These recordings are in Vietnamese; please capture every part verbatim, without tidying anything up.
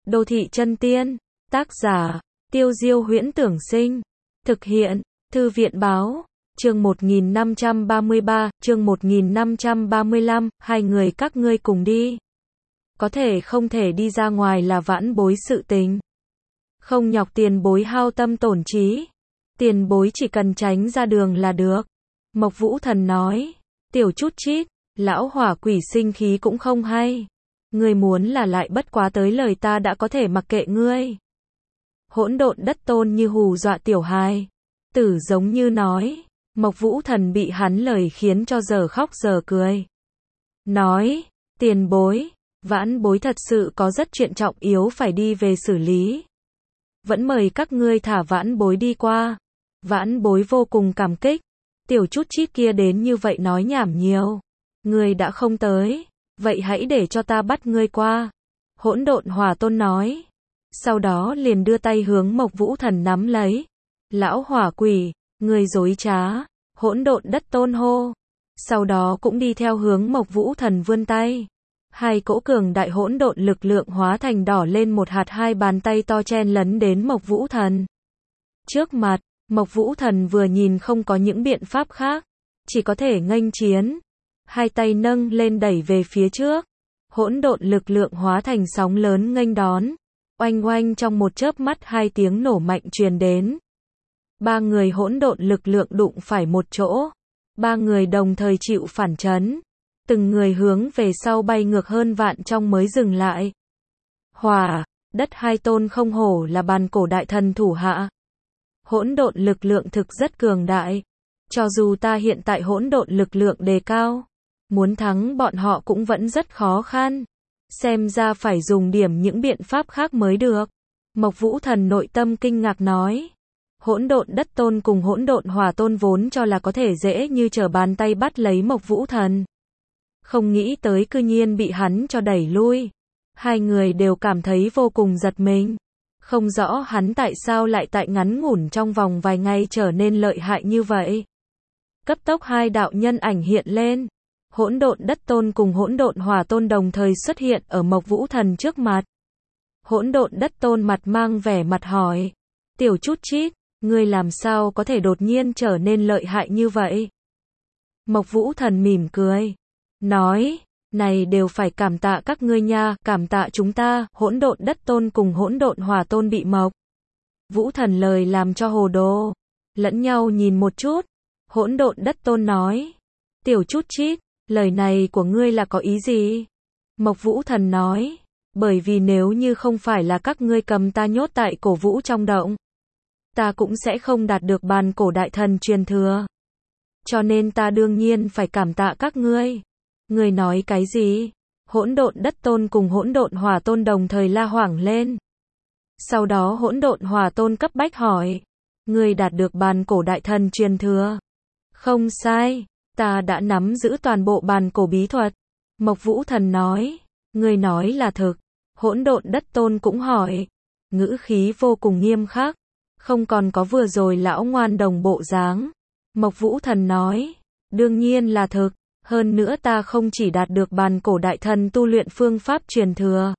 Đô thị chân tiên. Tác giả, Tiêu Diêu Huyễn Tưởng Sinh. Thực hiện, Thư viện Báo. Chương một nghìn năm trăm ba mươi ba, chương một nghìn năm trăm ba mươi lăm, hai người các ngươi cùng đi. Có thể không thể đi ra ngoài là vãn bối sự tình. Không nhọc tiền bối hao tâm tổn trí. Tiền bối chỉ cần tránh ra đường là được. Mộc Vũ Thần nói. Tiểu chút chít, lão hỏa quỷ sinh khí cũng không hay. Ngươi muốn là lại bất quá tới lời ta đã có thể mặc kệ ngươi. Hỗn độn đất tôn như hù dọa tiểu hài. Tử giống như nói. Mộc Vũ Thần bị hắn lời khiến cho giờ khóc giờ cười. Nói, tiền bối, vãn bối thật sự có rất chuyện trọng yếu phải đi về xử lý. Vẫn mời các ngươi thả vãn bối đi qua. Vãn bối vô cùng cảm kích. Tiểu chút chít kia đến như vậy nói nhảm nhiều. Ngươi đã không tới, vậy hãy để cho ta bắt ngươi qua. Hỗn độn hỏa tôn nói. Sau đó liền đưa tay hướng Mộc Vũ Thần nắm lấy. Lão hỏa quỷ, ngươi dối trá. Hỗn độn đất tôn hô. Sau đó cũng đi theo hướng Mộc Vũ Thần vươn tay. Hai cỗ cường đại hỗn độn lực lượng hóa thành đỏ lên một hạt, hai bàn tay to chen lấn đến Mộc Vũ Thần. Trước mặt, Mộc Vũ Thần vừa nhìn không có những biện pháp khác, chỉ có thể nghênh chiến. Hai tay nâng lên đẩy về phía trước. Hỗn độn lực lượng hóa thành sóng lớn nghênh đón. Oanh oanh trong một chớp mắt hai tiếng nổ mạnh truyền đến. Ba người hỗn độn lực lượng đụng phải một chỗ. Ba người đồng thời chịu phản chấn. Từng người hướng về sau bay ngược hơn vạn trong mới dừng lại. Hỏa, đất hai tôn không hổ là bàn cổ đại thần thủ hạ. Hỗn độn lực lượng thực rất cường đại. Cho dù ta hiện tại hỗn độn lực lượng đề cao, muốn thắng bọn họ cũng vẫn rất khó khăn. Xem ra phải dùng điểm những biện pháp khác mới được. Mộc Vũ Thần nội tâm kinh ngạc nói. Hỗn độn đất tôn cùng hỗn độn hỏa tôn vốn cho là có thể dễ như trở bàn tay bắt lấy Mộc Vũ Thần. Không nghĩ tới cư nhiên bị hắn cho đẩy lui. Hai người đều cảm thấy vô cùng giật mình. Không rõ hắn tại sao lại tại ngắn ngủn trong vòng vài ngày trở nên lợi hại như vậy. Cấp tốc hai đạo nhân ảnh hiện lên. Hỗn độn đất tôn cùng hỗn độn hỏa tôn đồng thời xuất hiện ở Mộc Vũ Thần trước mặt. Hỗn độn đất tôn mặt mang vẻ mặt hỏi. Tiểu chút chít, ngươi làm sao có thể đột nhiên trở nên lợi hại như vậy? Mộc Vũ Thần mỉm cười. Nói, này đều phải cảm tạ các ngươi nha, cảm tạ chúng ta. Hỗn độn đất tôn cùng hỗn độn hỏa tôn bị Mộc Vũ Thần lời làm cho hồ đồ. Lẫn nhau nhìn một chút. Hỗn độn đất tôn nói. Tiểu chút chít, lời này của ngươi là có ý gì? Mộc Vũ Thần nói. Bởi vì nếu như không phải là các ngươi cầm ta nhốt tại cổ vũ trong động, ta cũng sẽ không đạt được bàn cổ đại thần truyền thừa. Cho nên ta đương nhiên phải cảm tạ các ngươi. Ngươi nói cái gì? Hỗn độn đất tôn cùng hỗn độn hỏa tôn đồng thời la hoảng lên. Sau đó hỗn độn hỏa tôn cấp bách hỏi. Ngươi đạt được bàn cổ đại thần truyền thừa? Không sai, ta đã nắm giữ toàn bộ bàn cổ bí thuật. Mộc Vũ Thần nói. Ngươi nói là thực. Hỗn độn đất tôn cũng hỏi. Ngữ khí vô cùng nghiêm khắc. Không còn có vừa rồi lão ngoan đồng bộ dáng. Mộc Vũ Thần nói. Đương nhiên là thực. Hơn nữa ta không chỉ đạt được bàn cổ đại thần tu luyện phương pháp truyền thừa,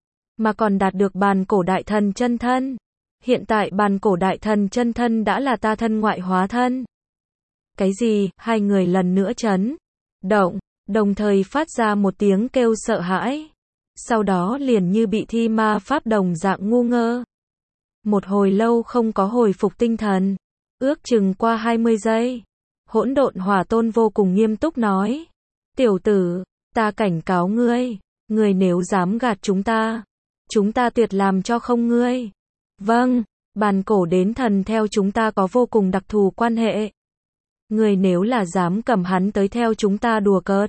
mà còn đạt được bàn cổ đại thần chân thân. Hiện tại bàn cổ đại thần chân thân đã là ta thân ngoại hóa thân. Cái gì? Hai người lần nữa chấn động, đồng thời phát ra một tiếng kêu sợ hãi. Sau đó liền như bị thi ma pháp đồng dạng ngu ngơ. Một hồi lâu không có hồi phục tinh thần. Ước chừng qua hai mươi giây. Hỗn độn hỏa tôn vô cùng nghiêm túc nói. Tiểu tử, ta cảnh cáo ngươi. Ngươi nếu dám gạt chúng ta, chúng ta tuyệt làm cho không ngươi. Vâng, bàn cổ đến thần theo chúng ta có vô cùng đặc thù quan hệ. Ngươi nếu là dám cầm hắn tới theo chúng ta đùa cợt,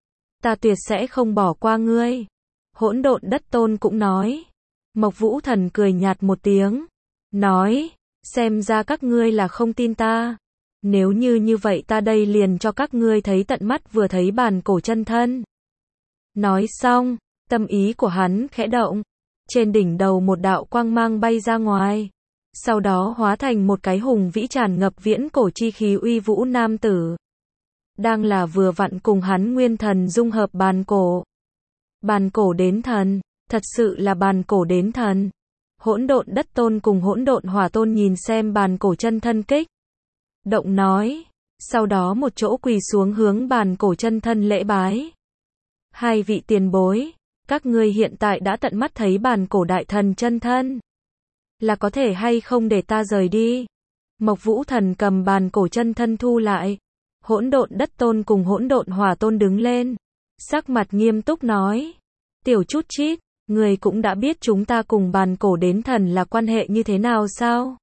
ta tuyệt sẽ không bỏ qua ngươi. Hỗn độn đất tôn cũng nói. Mộc Vũ Thần cười nhạt một tiếng. Nói, xem ra các ngươi là không tin ta. Nếu như như vậy ta đây liền cho các ngươi thấy tận mắt vừa thấy bàn cổ chân thân. Nói xong, tâm ý của hắn khẽ động. Trên đỉnh đầu một đạo quang mang bay ra ngoài. Sau đó hóa thành một cái hùng vĩ tràn ngập viễn cổ chi khí uy vũ nam tử. Đang là vừa vặn cùng hắn nguyên thần dung hợp bàn cổ. Bàn cổ đến thần, Thật sự là bàn cổ đến thần. Hỗn độn đất tôn cùng hỗn độn hỏa tôn nhìn xem bàn cổ chân thân kích động nói, sau đó một chỗ quỳ xuống hướng bàn cổ chân thân lễ bái. Hai vị tiền bối, các ngươi hiện tại đã tận mắt thấy bàn cổ đại thần chân thân, là có thể hay không để ta rời đi? Mộc Vũ Thần cầm bàn cổ chân thân thu lại. Hỗn độn đất tôn cùng hỗn độn hỏa tôn đứng lên, sắc mặt nghiêm túc nói, tiểu chút chít, người cũng đã biết chúng ta cùng bàn cổ đến thần là quan hệ như thế nào sao?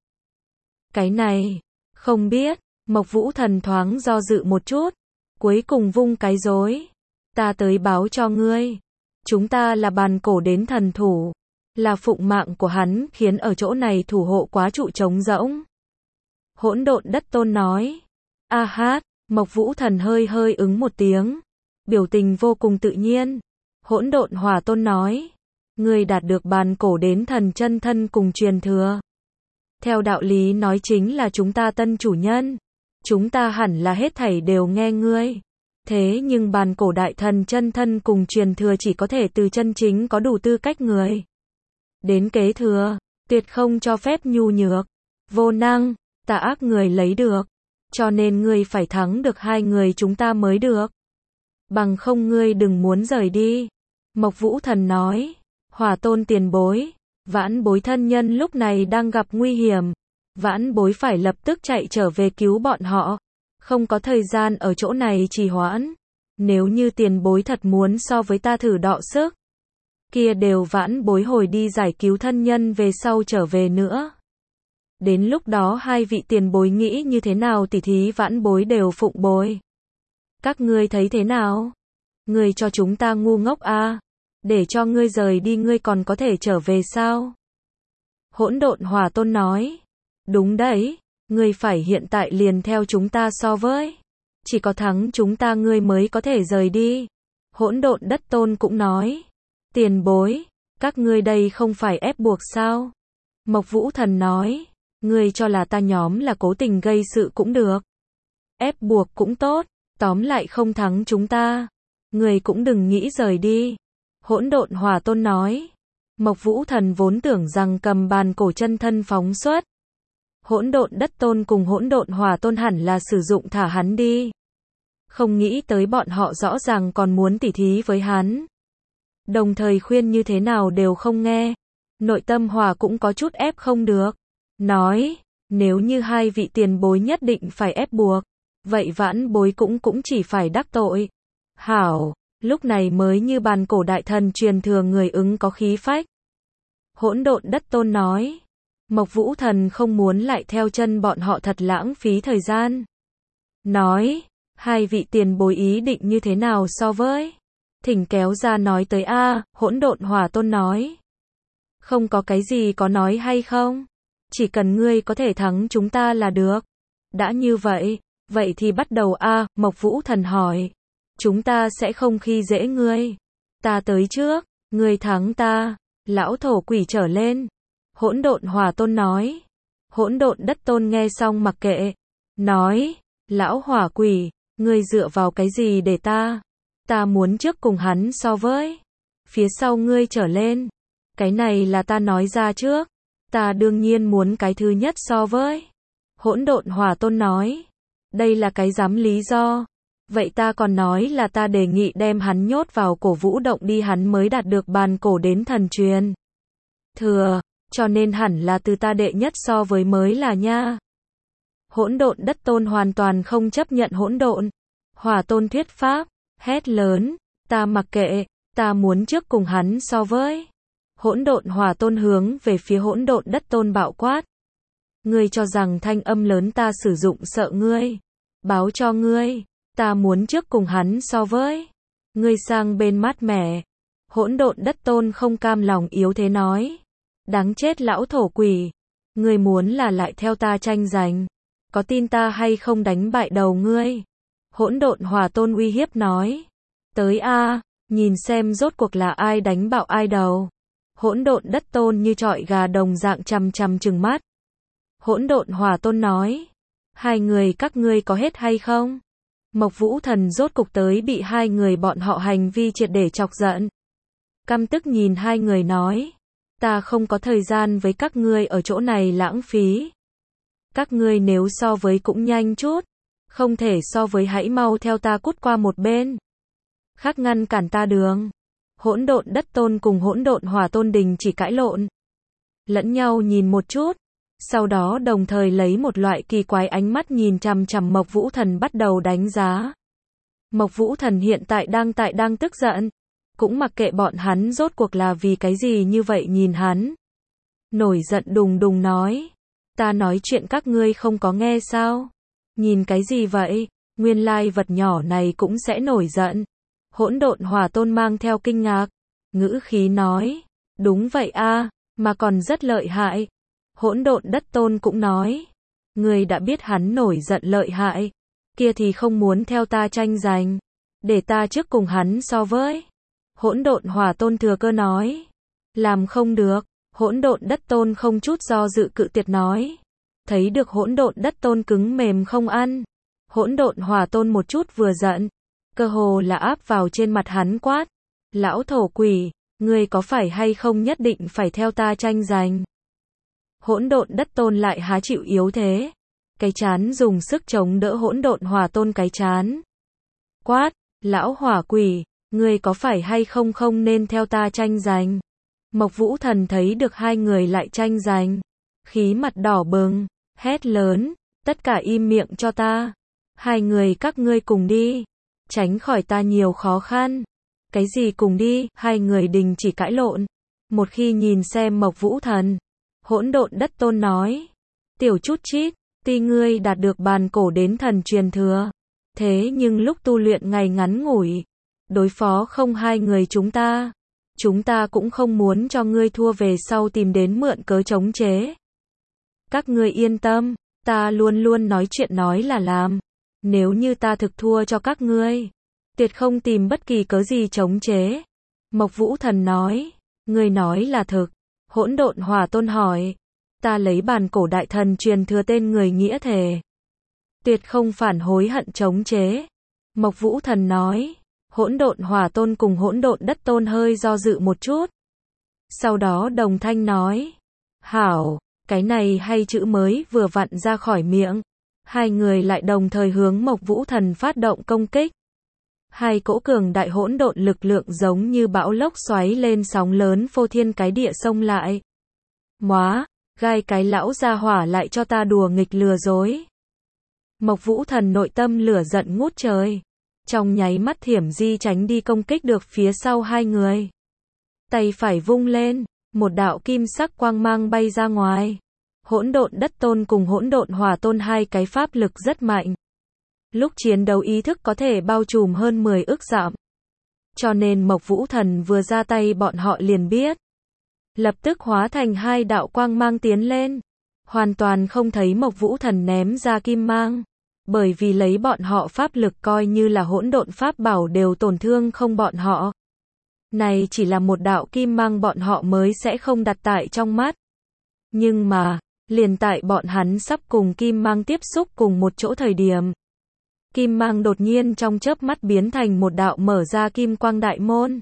Cái này, không biết. Mộc Vũ Thần thoáng do dự một chút, cuối cùng vung cái rối. Ta tới báo cho ngươi, chúng ta là bàn cổ đến thần thủ, là phụng mạng của hắn khiến ở chỗ này thủ hộ quá trụ trống rỗng. Hỗn độn đất tôn nói, a hát, Mộc Vũ Thần hơi hơi ứng một tiếng, biểu tình vô cùng tự nhiên. Hỗn độn hỏa tôn nói, ngươi đạt được bàn cổ đến thần chân thân cùng truyền thừa. Theo đạo lý nói chính là chúng ta tân chủ nhân. Chúng ta hẳn là hết thảy đều nghe ngươi. Thế nhưng bàn cổ đại thần chân thân cùng truyền thừa chỉ có thể từ chân chính có đủ tư cách người đến kế thừa, tuyệt không cho phép nhu nhược, vô năng, tà ác người lấy được. Cho nên ngươi phải thắng được hai người chúng ta mới được. Bằng không ngươi đừng muốn rời đi. Mộc Vũ Thần nói, hỏa tôn tiền bối, vãn bối thân nhân lúc này đang gặp nguy hiểm. Vãn bối phải lập tức chạy trở về cứu bọn họ. Không có thời gian ở chỗ này trì hoãn. Nếu như tiền bối thật muốn so với ta thử đọ sức, kia đều vãn bối hồi đi giải cứu thân nhân về sau trở về nữa. Đến lúc đó hai vị tiền bối nghĩ như thế nào tỉ thí vãn bối đều phụng bồi. Các ngươi thấy thế nào? Ngươi cho chúng ta ngu ngốc à? Để cho ngươi rời đi ngươi còn có thể trở về sao? Hỗn độn hỏa tôn nói, đúng đấy, ngươi phải hiện tại liền theo chúng ta so với. Chỉ có thắng chúng ta ngươi mới có thể rời đi. Hỗn độn đất tôn cũng nói, tiền bối, các ngươi đây không phải ép buộc sao? Mộc Vũ Thần nói, ngươi cho là ta nhóm là cố tình gây sự cũng được. Ép buộc cũng tốt, tóm lại không thắng chúng ta. Ngươi cũng đừng nghĩ rời đi. Hỗn độn hỏa tôn nói, Mộc Vũ Thần vốn tưởng rằng cầm bàn cổ chân thân phóng xuất. Hỗn độn đất tôn cùng hỗn độn hỏa tôn hẳn là sử dụng thả hắn đi. Không nghĩ tới bọn họ rõ ràng còn muốn tỉ thí với hắn. Đồng thời khuyên như thế nào đều không nghe. Nội tâm hòa cũng có chút ép không được. Nói, nếu như hai vị tiền bối nhất định phải ép buộc, vậy vãn bối cũng cũng chỉ phải đắc tội. Hảo, lúc này mới như bàn cổ đại thần truyền thừa người ứng có khí phách. Hỗn độn đất tôn nói, Mộc Vũ Thần không muốn lại theo chân bọn họ thật lãng phí thời gian. Nói, hai vị tiền bối ý định như thế nào so với? Thỉnh kéo ra nói tới a. Hỗn độn hỏa tôn nói, không có cái gì có nói hay không? Chỉ cần ngươi có thể thắng chúng ta là được. Đã như vậy, vậy thì bắt đầu a. Mộc Vũ Thần hỏi, chúng ta sẽ không khi dễ ngươi. Ta tới trước, ngươi thắng ta, lão thổ quỷ trở lên. Hỗn độn hỏa tôn nói. Hỗn độn đất tôn nghe xong mặc kệ. Nói, lão hỏa quỷ, ngươi dựa vào cái gì để ta? Ta muốn trước cùng hắn so với. Phía sau ngươi trở lên. Cái này là ta nói ra trước. Ta đương nhiên muốn cái thứ nhất so với. Hỗn độn hỏa tôn nói. Đây là cái dám lý do. Vậy ta còn nói là ta đề nghị đem hắn nhốt vào cổ vũ động đi hắn mới đạt được bàn cổ đến thần truyền thừa. Cho nên hẳn là từ ta đệ nhất so với mới là nha. Hỗn độn đất tôn hoàn toàn không chấp nhận hỗn độn hỏa tôn thuyết pháp, hét lớn, ta mặc kệ, ta muốn trước cùng hắn so với. Hỗn độn hỏa tôn hướng về phía hỗn độn đất tôn bạo quát. Ngươi cho rằng thanh âm lớn ta sử dụng sợ ngươi. Báo cho ngươi, ta muốn trước cùng hắn so với. Ngươi sang bên mát mẻ. Hỗn độn đất tôn không cam lòng yếu thế nói. Đáng chết lão thổ quỷ. Ngươi muốn là lại theo ta tranh giành. Có tin ta hay không đánh bại đầu ngươi? Hỗn độn hỏa tôn uy hiếp nói. Tới a, nhìn xem rốt cuộc là ai đánh bạo ai đầu. Hỗn độn đất tôn như trọi gà đồng dạng chằm chằm trừng mắt. Hỗn độn hỏa tôn nói. Hai người các ngươi có hết hay không? Mộc Vũ Thần rốt cục tới bị hai người bọn họ hành vi triệt để chọc giận. căm tức nhìn hai người nói, ta không có thời gian với các ngươi ở chỗ này lãng phí. Các ngươi nếu so với cũng nhanh chút, không thể so với hãy mau theo ta cút qua một bên. Khác ngăn cản ta đường. Hỗn độn đất tôn cùng hỗn độn hỏa tôn đình chỉ cãi lộn. Lẫn nhau nhìn một chút, sau đó đồng thời lấy một loại kỳ quái ánh mắt nhìn chằm chằm Mộc Vũ Thần bắt đầu đánh giá. Mộc Vũ Thần hiện tại đang tại đang tức giận, cũng mặc kệ bọn hắn rốt cuộc là vì cái gì như vậy nhìn hắn. Nổi giận đùng đùng nói, ta nói chuyện các ngươi không có nghe sao? Nhìn cái gì vậy? Nguyên lai vật nhỏ này cũng sẽ nổi giận. Hỗn độn hỏa tôn mang theo kinh ngạc, ngữ khí nói, đúng vậy a, mà còn rất lợi hại. Hỗn độn đất tôn cũng nói, người đã biết hắn nổi giận lợi hại, kia thì không muốn theo ta tranh giành, để ta trước cùng hắn so với. Hỗn độn hỏa tôn thừa cơ nói, làm không được. Hỗn độn đất tôn không chút do dự cự tuyệt nói, thấy được hỗn độn đất tôn cứng mềm không ăn. Hỗn độn hỏa tôn một chút vừa giận, cơ hồ là áp vào trên mặt hắn quát, lão thổ quỷ, ngươi có phải hay không nhất định phải theo ta tranh giành? Hỗn độn đất tôn lại há chịu yếu thế, cái chán dùng sức chống đỡ hỗn độn hỏa tôn cái chán. Quát, lão hỏa quỷ, ngươi có phải hay không không nên theo ta tranh giành? Mộc Vũ Thần thấy được hai người lại tranh giành, khí mặt đỏ bừng, hét lớn, tất cả im miệng cho ta. Hai người các ngươi cùng đi, tránh khỏi ta nhiều khó khăn. Cái gì cùng đi? Hai người đình chỉ cãi lộn. Một khi nhìn xem Mộc Vũ Thần, hỗn độn đất tôn nói, tiểu chút chít, tuy ngươi đạt được bàn cổ đến thần truyền thừa, thế nhưng lúc tu luyện ngày ngắn ngủi, đối phó không hai người chúng ta. Chúng ta cũng không muốn cho ngươi thua về sau tìm đến mượn cớ chống chế. Các ngươi yên tâm, ta luôn luôn nói chuyện nói là làm. Nếu như ta thực thua cho các ngươi, tuyệt không tìm bất kỳ cớ gì chống chế. Mộc Vũ Thần nói, ngươi nói là thực. Hỗn độn hỏa tôn hỏi, ta lấy bàn cổ đại thần truyền thừa tên người nghĩa thề, tuyệt không phản hối hận chống chế. Mộc Vũ Thần nói, hỗn độn hỏa tôn cùng hỗn độn đất tôn hơi do dự một chút. Sau đó đồng thanh nói, hảo, cái này hay chữ mới vừa vặn ra khỏi miệng. Hai người lại đồng thời hướng Mộc Vũ Thần phát động công kích. Hai cỗ cường đại hỗn độn lực lượng giống như bão lốc xoáy lên sóng lớn phô thiên cái địa xông lại. Móa, gai cái lão gia hỏa lại cho ta đùa nghịch lừa dối. Mộc Vũ Thần nội tâm lửa giận ngút trời. Trong nháy mắt thiểm di tránh đi công kích được phía sau hai người. Tay phải vung lên, một đạo kim sắc quang mang bay ra ngoài. Hỗn độn đất tôn cùng hỗn độn hỏa tôn hai cái pháp lực rất mạnh. Lúc chiến đấu ý thức có thể bao trùm hơn mười ức dặm. Cho nên Mộc Vũ Thần vừa ra tay bọn họ liền biết. Lập tức hóa thành hai đạo quang mang tiến lên. Hoàn toàn không thấy Mộc Vũ Thần ném ra kim mang. Bởi vì lấy bọn họ pháp lực coi như là hỗn độn pháp bảo đều tổn thương không bọn họ. Này chỉ là một đạo kim mang bọn họ mới sẽ không đặt tại trong mắt. Nhưng mà, liền tại bọn hắn sắp cùng kim mang tiếp xúc cùng một chỗ thời điểm. Kim mang đột nhiên trong chớp mắt biến thành một đạo mở ra kim quang đại môn.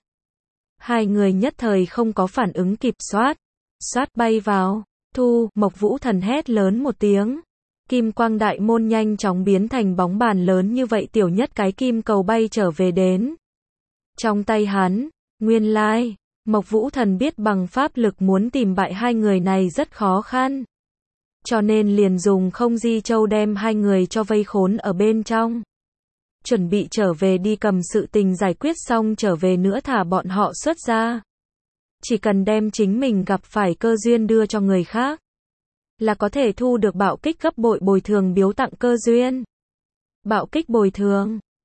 Hai người nhất thời không có phản ứng kịp soát. Soát bay vào, thu, Mộc Vũ Thần hét lớn một tiếng. Kim quang đại môn nhanh chóng biến thành bóng bàn lớn như vậy tiểu nhất cái kim cầu bay trở về đến. Trong tay hắn, nguyên lai, Mộc Vũ Thần biết bằng pháp lực muốn tìm bại hai người này rất khó khăn. Cho nên liền dùng không di châu đem hai người cho vây khốn ở bên trong. Chuẩn bị trở về đi cầm sự tình giải quyết xong trở về nữa thả bọn họ xuất ra. Chỉ cần đem chính mình gặp phải cơ duyên đưa cho người khác, là có thể thu được bạo kích gấp bội bồi thường biếu tặng cơ duyên. Bạo kích bồi thường.